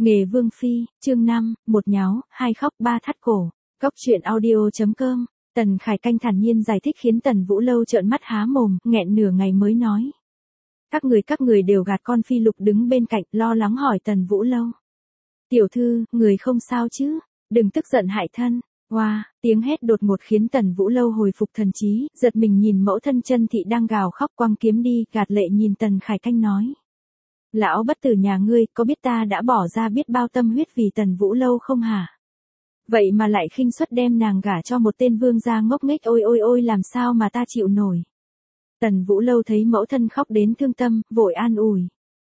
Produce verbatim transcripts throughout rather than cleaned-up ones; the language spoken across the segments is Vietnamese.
Nghề vương phi, chương năm, một nháo, hai khóc ba thắt cổ. Góc truyện audio.com. Tần Khải Canh thản nhiên giải thích khiến Tần Vũ Lâu trợn mắt há mồm, nghẹn nửa ngày mới nói. Các người các người đều gạt con phi Lục đứng bên cạnh, lo lắng hỏi Tần Vũ Lâu. Tiểu thư, người không sao chứ? Đừng tức giận hại thân. Wow, tiếng hét đột ngột khiến Tần Vũ Lâu hồi phục thần trí, giật mình nhìn mẫu thân Chân Thị đang gào khóc quăng kiếm đi, gạt lệ nhìn Tần Khải Canh nói. Lão bất tử nhà ngươi, có biết ta đã bỏ ra biết bao tâm huyết vì Tần Vũ Lâu không hả? Vậy mà lại khinh suất đem nàng gả cho một tên vương gia ngốc nghếch, ôi ôi ôi, làm sao mà ta chịu nổi. Tần Vũ Lâu thấy mẫu thân khóc đến thương tâm, vội an ủi.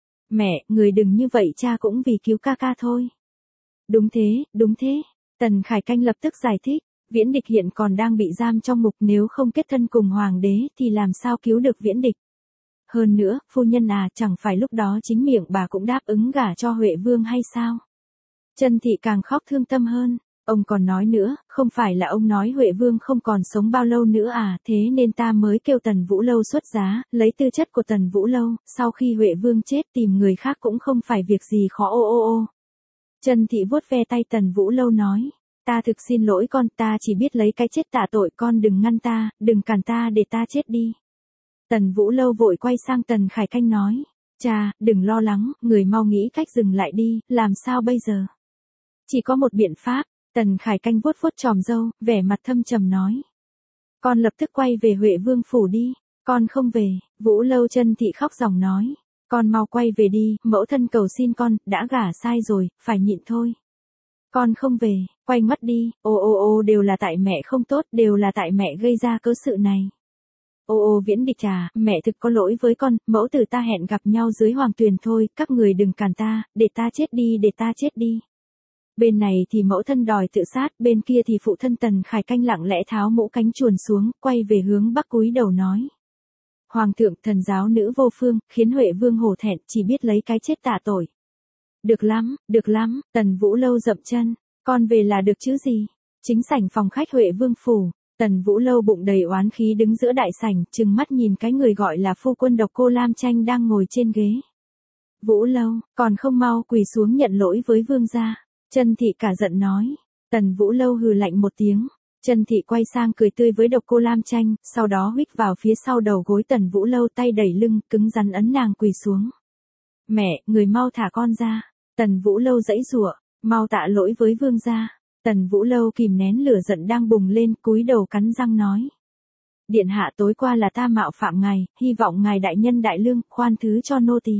Mẹ, người đừng như vậy, cha cũng vì cứu ca ca thôi. Đúng thế, đúng thế. Tần Khải Canh lập tức giải thích, Viễn Địch hiện còn đang bị giam trong ngục, nếu không kết thân cùng hoàng đế thì làm sao cứu được Viễn Địch. Hơn nữa, phu nhân à, chẳng phải lúc đó chính miệng bà cũng đáp ứng gả cho Huệ Vương hay sao? Chân Thị càng khóc thương tâm hơn, ông còn nói nữa, không phải là ông nói Huệ Vương không còn sống bao lâu nữa à, thế nên ta mới kêu Tần Vũ Lâu xuất giá, lấy tư chất của Tần Vũ Lâu, sau khi Huệ Vương chết tìm người khác cũng không phải việc gì khó. Ô ô ô. Chân Thị vuốt ve tay Tần Vũ Lâu nói, ta thực xin lỗi con, ta chỉ biết lấy cái chết tạ tội, con đừng ngăn ta, đừng cản ta để ta chết đi. Tần Vũ Lâu vội quay sang Tần Khải Canh nói, cha, đừng lo lắng, người mau nghĩ cách dừng lại đi, làm sao bây giờ? Chỉ có một biện pháp. Tần Khải Canh vuốt vuốt chòm râu, vẻ mặt thâm trầm nói. Con lập tức quay về Huệ Vương phủ đi, con không về. Vũ Lâu Chân Thị khóc ròng nói, con mau quay về đi, mẫu thân cầu xin con, đã gả sai rồi, phải nhịn thôi. Con không về, quay mất đi, ô ô ô, đều là tại mẹ không tốt, đều là tại mẹ gây ra cớ sự này. Ô ô Viễn Địch à, mẹ thực có lỗi với con, mẫu tử ta hẹn gặp nhau dưới hoàng tuyền thôi, các người đừng cản ta, để ta chết đi, để ta chết đi. Bên này thì mẫu thân đòi tự sát, bên kia thì phụ thân Tần Khải Canh lặng lẽ tháo mũ cánh chuồn xuống, quay về hướng bắc cúi đầu nói. Hoàng thượng, thần giáo nữ vô phương, khiến Huệ Vương hổ thẹn, chỉ biết lấy cái chết tạ tội. Được lắm, được lắm, Tần Vũ Lâu dậm chân, con về là được chứ gì. Chính sảnh phòng khách Huệ Vương phủ, Tần Vũ Lâu bụng đầy oán khí đứng giữa đại sảnh, trừng mắt nhìn cái người gọi là phu quân Độc Cô Lam Tranh đang ngồi trên ghế. Vũ Lâu, còn không mau quỳ xuống nhận lỗi với vương gia. Chân Thị cả giận nói. Tần Vũ Lâu hừ lạnh một tiếng. Chân Thị quay sang cười tươi với Độc Cô Lam Tranh, sau đó huých vào phía sau đầu gối Tần Vũ Lâu, tay đẩy lưng, cứng rắn ấn nàng quỳ xuống. Mẹ, người mau thả con ra. Tần Vũ Lâu giãy giụa, mau tạ lỗi với vương gia. Tần Vũ Lâu kìm nén lửa giận đang bùng lên, cúi đầu cắn răng nói. Điện hạ, tối qua là ta mạo phạm ngài, hy vọng ngài đại nhân đại lương, khoan thứ cho nô tỳ.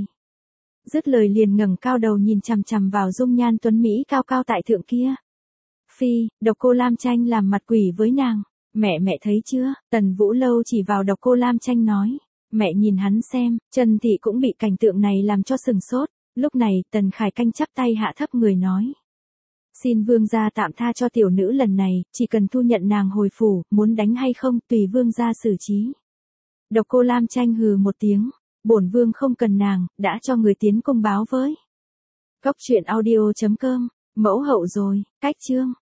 Dứt lời liền ngẩng cao đầu nhìn chằm chằm vào dung nhan tuấn mỹ cao cao tại thượng kia. Phi, Độc Cô Lam Tranh làm mặt quỷ với nàng. Mẹ mẹ thấy chưa? Tần Vũ Lâu chỉ vào Độc Cô Lam Tranh nói. Mẹ nhìn hắn xem. Chân Thị cũng bị cảnh tượng này làm cho sừng sốt. Lúc này, Tần Khải Canh chắp tay hạ thấp người nói. Xin vương gia tạm tha cho tiểu nữ lần này, chỉ cần thu nhận nàng hồi phủ, muốn đánh hay không, tùy vương gia xử trí. Độc Cô Lam Tranh hừ một tiếng. Bổn vương không cần nàng, đã cho người tiến công báo với. Góc truyện audio.com, mẫu hậu rồi, cách chương.